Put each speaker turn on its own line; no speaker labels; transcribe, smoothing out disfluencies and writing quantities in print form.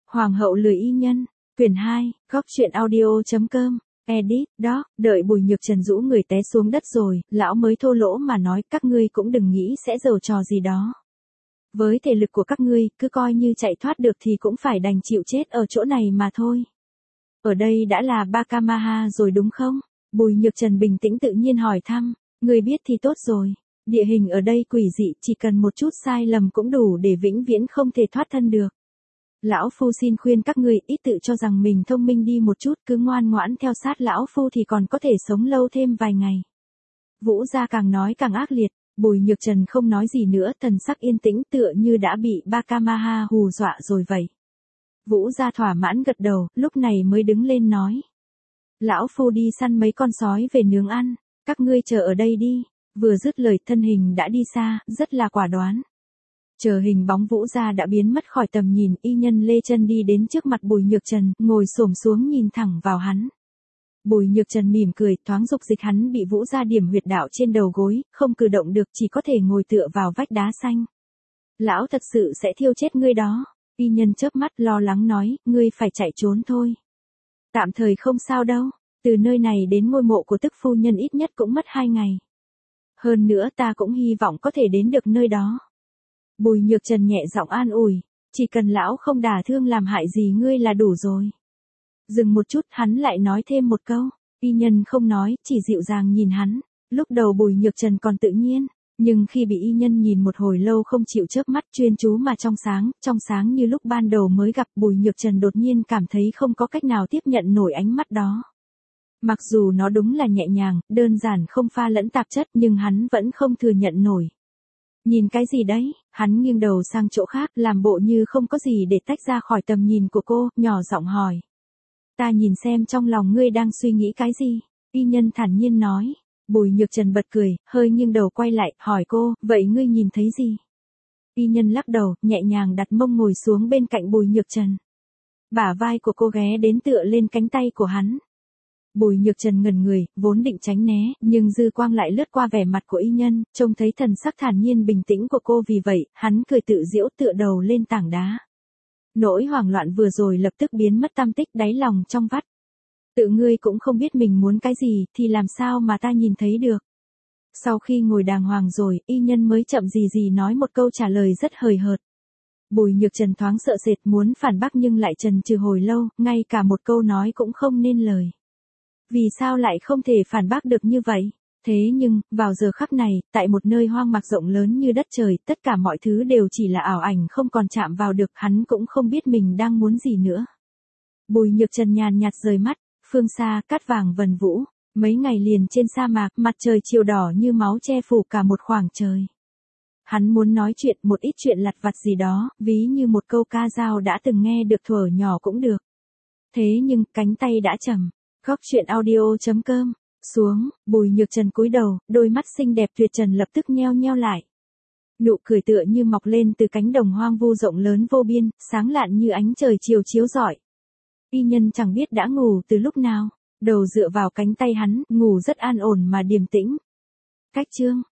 Hoàng hậu lười y nhân, quyển 2, góc truyện audio.com, edit, đó, đợi Bùi Nhược Trần rũ người té xuống đất rồi, lão mới thô lỗ mà nói các ngươi cũng đừng nghĩ sẽ giở trò gì đó. Với thể lực của các ngươi, cứ coi như chạy thoát được thì cũng phải đành chịu chết ở chỗ này mà thôi. Ở đây đã là Bakamaha rồi đúng không? Bùi Nhược Trần bình tĩnh tự nhiên hỏi thăm, ngươi biết thì tốt rồi. Địa hình ở đây quỷ dị, chỉ cần một chút sai lầm cũng đủ để vĩnh viễn không thể thoát thân được. Lão Phu xin khuyên các ngươi ít tự cho rằng mình thông minh đi một chút, cứ ngoan ngoãn theo sát Lão Phu thì còn có thể sống lâu thêm vài ngày. Vũ gia càng nói càng ác liệt, Bùi Nhược Trần không nói gì nữa, thần sắc yên tĩnh tựa như đã bị Bakamaha hù dọa rồi vậy. Vũ gia thỏa mãn gật đầu, lúc này mới đứng lên nói. Lão Phu đi săn mấy con sói về nướng ăn, các ngươi chờ ở đây đi. Vừa dứt lời thân hình đã đi xa, rất là quả đoán. Chờ hình bóng Vũ gia đã biến mất khỏi tầm nhìn, y nhân lê chân đi đến trước mặt Bùi Nhược Trần, ngồi xổm xuống nhìn thẳng vào hắn. Bùi Nhược Trần mỉm cười, thoáng dục dịch hắn bị Vũ gia điểm huyệt đạo trên đầu gối, không cử động được, chỉ có thể ngồi tựa vào vách đá xanh. Lão thật sự sẽ thiêu chết ngươi đó. Y nhân chớp mắt lo lắng nói, ngươi phải chạy trốn thôi. Tạm thời không sao đâu, từ nơi này đến ngôi mộ của tức phu nhân ít nhất cũng mất 2 ngày. Hơn nữa ta cũng hy vọng có thể đến được nơi đó. Bùi Nhược Trần nhẹ giọng an ủi, chỉ cần lão không đả thương làm hại gì ngươi là đủ rồi. Dừng một chút, hắn lại nói thêm một câu, y nhân không nói, chỉ dịu dàng nhìn hắn. Lúc đầu Bùi Nhược Trần còn tự nhiên, nhưng khi bị y nhân nhìn một hồi lâu không chịu chớp mắt chuyên chú mà trong sáng như lúc ban đầu mới gặp, Bùi Nhược Trần đột nhiên cảm thấy không có cách nào tiếp nhận nổi ánh mắt đó. Mặc dù nó đúng là nhẹ nhàng, đơn giản không pha lẫn tạp chất nhưng hắn vẫn không thừa nhận nổi. Nhìn cái gì đấy, hắn nghiêng đầu sang chỗ khác, làm bộ như không có gì để tách ra khỏi tầm nhìn của cô, nhỏ giọng hỏi. Ta nhìn xem trong lòng ngươi đang suy nghĩ cái gì, y nhân thản nhiên nói. Bùi Nhược Trần bật cười, hơi nghiêng đầu quay lại, hỏi cô, vậy ngươi nhìn thấy gì? Y nhân lắc đầu, nhẹ nhàng đặt mông ngồi xuống bên cạnh Bùi Nhược Trần. Bả vai của cô ghé đến tựa lên cánh tay của hắn. Bùi Nhược Trần ngẩn người, vốn định tránh né, nhưng dư quang lại lướt qua vẻ mặt của y nhân, trông thấy thần sắc thản nhiên bình tĩnh của cô, vì vậy, hắn cười tự giễu tựa đầu lên tảng đá. Nỗi hoảng loạn vừa rồi lập tức biến mất tăm tích đáy lòng trong vắt. Tự ngươi cũng không biết mình muốn cái gì, thì làm sao mà ta nhìn thấy được. Sau khi ngồi đàng hoàng rồi, y nhân mới chậm gì nói một câu trả lời rất hời hợt. Bùi Nhược Trần thoáng sợ sệt muốn phản bác nhưng lại chần chừ hồi lâu, ngay cả một câu nói cũng không nên lời. Vì sao lại không thể phản bác được như vậy? Thế nhưng, vào giờ khắc này, tại một nơi hoang mạc rộng lớn như đất trời, tất cả mọi thứ đều chỉ là ảo ảnh không còn chạm vào được, hắn cũng không biết mình đang muốn gì nữa. Bùi Nhược Trần nhàn nhạt rời mắt, phương xa, cát vàng vần vũ, mấy ngày liền trên sa mạc, mặt trời chiều đỏ như máu che phủ cả một khoảng trời. Hắn muốn nói chuyện, một ít chuyện lặt vặt gì đó, ví như một câu ca dao đã từng nghe được thuở nhỏ cũng được. Thế nhưng, cánh tay đã trầm. Góc truyện audio.com, xuống, Bùi Nhược Trần cúi đầu, đôi mắt xinh đẹp tuyệt trần lập tức nheo nheo lại. Nụ cười tựa như mọc lên từ cánh đồng hoang vu rộng lớn vô biên, sáng lạn như ánh trời chiều chiếu rọi. Y nhân chẳng biết đã ngủ từ lúc nào, đầu dựa vào cánh tay hắn, ngủ rất an ổn mà điềm tĩnh. Cách chương